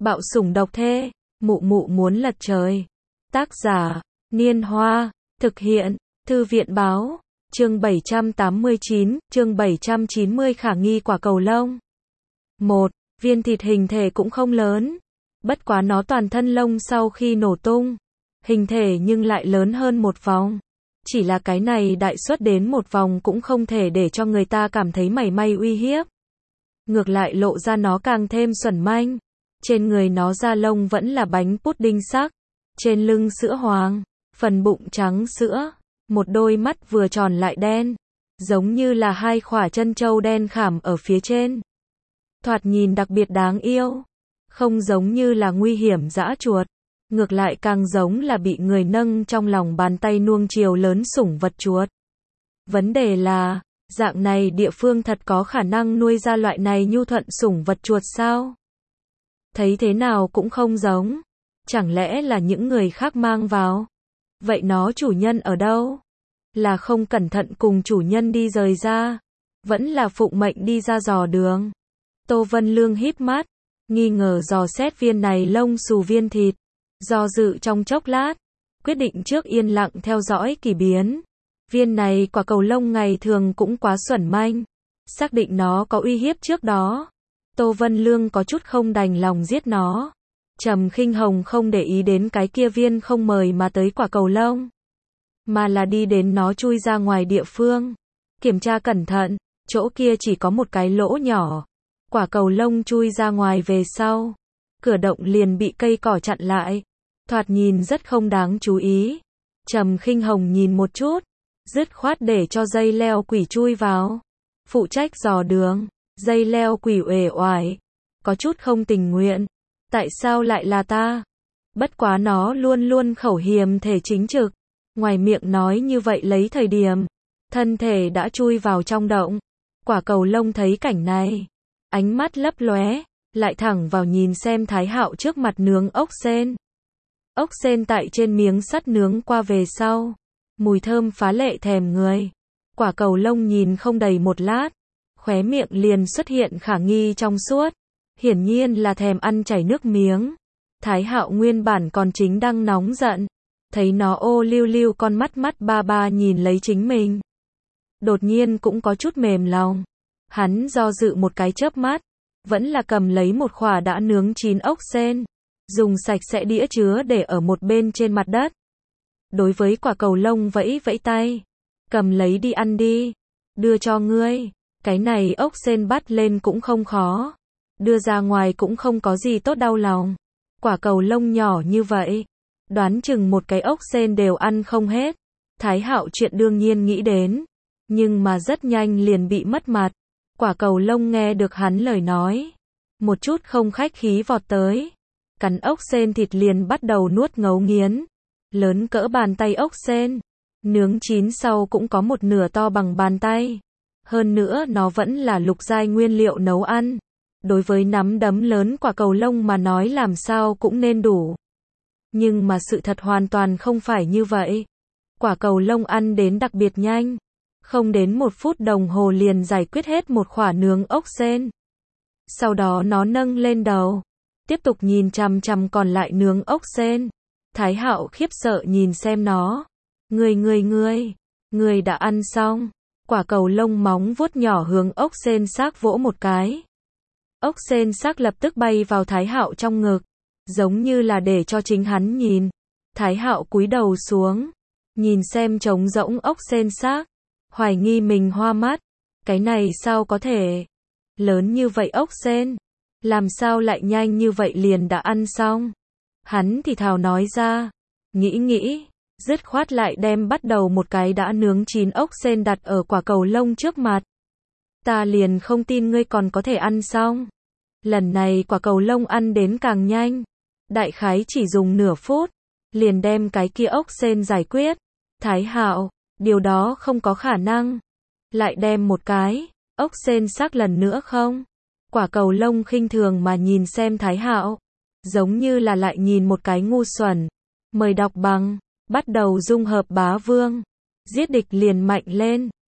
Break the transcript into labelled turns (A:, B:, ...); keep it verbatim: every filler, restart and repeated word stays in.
A: Bạo sủng độc thê, mụ mụ muốn lật trời. Tác giả, Niên Hoa, thực hiện, Thư viện báo, chương bảy trăm tám mươi chín, chương bảy trăm chín mươi khả nghi quả cầu lông. một. Viên thịt hình thể cũng không lớn, bất quá nó toàn thân lông sau khi nổ tung, hình thể nhưng lại lớn hơn một vòng. Chỉ là cái này đại suất đến một vòng cũng không thể để cho người ta cảm thấy mảy may uy hiếp. Ngược lại lộ ra nó càng thêm xuẩn manh. Trên người nó da lông vẫn là bánh pudding sắc, trên lưng sữa hoàng, phần bụng trắng sữa, một đôi mắt vừa tròn lại đen, giống như là hai khỏa chân trâu đen khảm ở phía trên. Thoạt nhìn đặc biệt đáng yêu, không giống như là nguy hiểm dã chuột, ngược lại càng giống là bị người nâng trong lòng bàn tay nuông chiều lớn sủng vật chuột. Vấn đề là, dạng này địa phương thật có khả năng nuôi ra loại này nhu thuận sủng vật chuột sao? Thấy thế nào cũng không giống. Chẳng lẽ là những người khác mang vào? Vậy nó chủ nhân ở đâu? Là không cẩn thận cùng chủ nhân đi rời ra? Vẫn là phụng mệnh đi ra dò đường? Tô Vân Lương híp mắt, nghi ngờ dò xét viên này lông xù viên thịt. Do dự trong chốc lát, quyết định trước yên lặng theo dõi kỳ biến. Viên này quả cầu lông ngày thường cũng quá xuẩn manh. Xác định nó có uy hiếp trước đó. Tô Vân Lương có chút không đành lòng giết nó. Trầm Khinh Hồng không để ý đến cái kia viên không mời mà tới quả cầu lông, mà là đi đến nó chui ra ngoài địa phương. Kiểm tra cẩn thận, chỗ kia chỉ có một cái lỗ nhỏ. Quả cầu lông chui ra ngoài về sau, cửa động liền bị cây cỏ chặn lại. Thoạt nhìn rất không đáng chú ý. Trầm Khinh Hồng nhìn một chút, dứt khoát để cho dây leo quỷ chui vào. Phụ trách dò đường. Dây leo quỷ uể oải, có chút không tình nguyện. Tại sao lại là ta? Bất quá nó luôn luôn khẩu hiềm thể chính trực. Ngoài miệng nói như vậy lấy thời điểm, thân thể đã chui vào trong động. Quả cầu lông thấy cảnh này, ánh mắt lấp lóe, lại thẳng vào nhìn xem Thái Hạo trước mặt nướng ốc sên. Ốc sên tại trên miếng sắt nướng qua về sau, mùi thơm phá lệ thèm người. Quả cầu lông nhìn không đầy một lát, khóe miệng liền xuất hiện khả nghi trong suốt, hiển nhiên là thèm ăn chảy nước miếng. Thái Hạo nguyên bản còn chính đang nóng giận, thấy nó ô liu liu con mắt mắt ba ba nhìn lấy chính mình, đột nhiên cũng có chút mềm lòng. Hắn do dự một cái chớp mắt, vẫn là cầm lấy một khỏa đã nướng chín ốc sên, dùng sạch sẽ đĩa chứa để ở một bên trên mặt đất. Đối với quả cầu lông vẫy vẫy tay, cầm lấy đi ăn đi, đưa cho ngươi. Cái này ốc sên bắt lên cũng không khó, đưa ra ngoài cũng không có gì tốt đau lòng. Quả cầu lông nhỏ như vậy, đoán chừng một cái ốc sên đều ăn không hết. Thái Hạo chuyện đương nhiên nghĩ đến, nhưng mà rất nhanh liền bị mất mặt. Quả cầu lông nghe được hắn lời nói, một chút không khách khí vọt tới, cắn ốc sên thịt liền bắt đầu nuốt ngấu nghiến. Lớn cỡ bàn tay ốc sên, nướng chín sau cũng có một nửa to bằng bàn tay. Hơn nữa nó vẫn là lục giai nguyên liệu nấu ăn. Đối với nắm đấm lớn quả cầu lông mà nói làm sao cũng nên đủ. Nhưng mà sự thật hoàn toàn không phải như vậy. Quả cầu lông ăn đến đặc biệt nhanh. Không đến một phút đồng hồ liền giải quyết hết một khỏa nướng ốc sên. Sau đó nó nâng lên đầu, tiếp tục nhìn chằm chằm còn lại nướng ốc sên. Thái Hạo khiếp sợ nhìn xem nó. Ngươi ngươi ngươi, ngươi đã ăn xong. Quả cầu lông móng vuốt nhỏ hướng ốc sên xác vỗ một cái. Ốc sên xác lập tức bay vào Thái Hạo trong ngực, giống như là để cho chính hắn nhìn. Thái Hạo cúi đầu xuống, nhìn xem trống rỗng ốc sên xác, hoài nghi mình hoa mắt. Cái này sao có thể? Lớn như vậy ốc sên, làm sao lại nhanh như vậy liền đã ăn xong? Hắn thì thào nói ra, nghĩ nghĩ, dứt khoát lại đem bắt đầu một cái đã nướng chín ốc sên đặt ở quả cầu lông trước mặt. Ta liền không tin ngươi còn có thể ăn xong. Lần này quả cầu lông ăn đến càng nhanh, đại khái chỉ dùng nửa phút, liền đem cái kia ốc sên giải quyết. Thái Hạo, điều đó không có khả năng. Lại đem một cái ốc sên xác lần nữa không? Quả cầu lông khinh thường mà nhìn xem Thái Hạo, giống như là lại nhìn một cái ngu xuẩn. Mời đọc bằng, bắt đầu dung hợp bá vương, giết địch liền mạnh lên.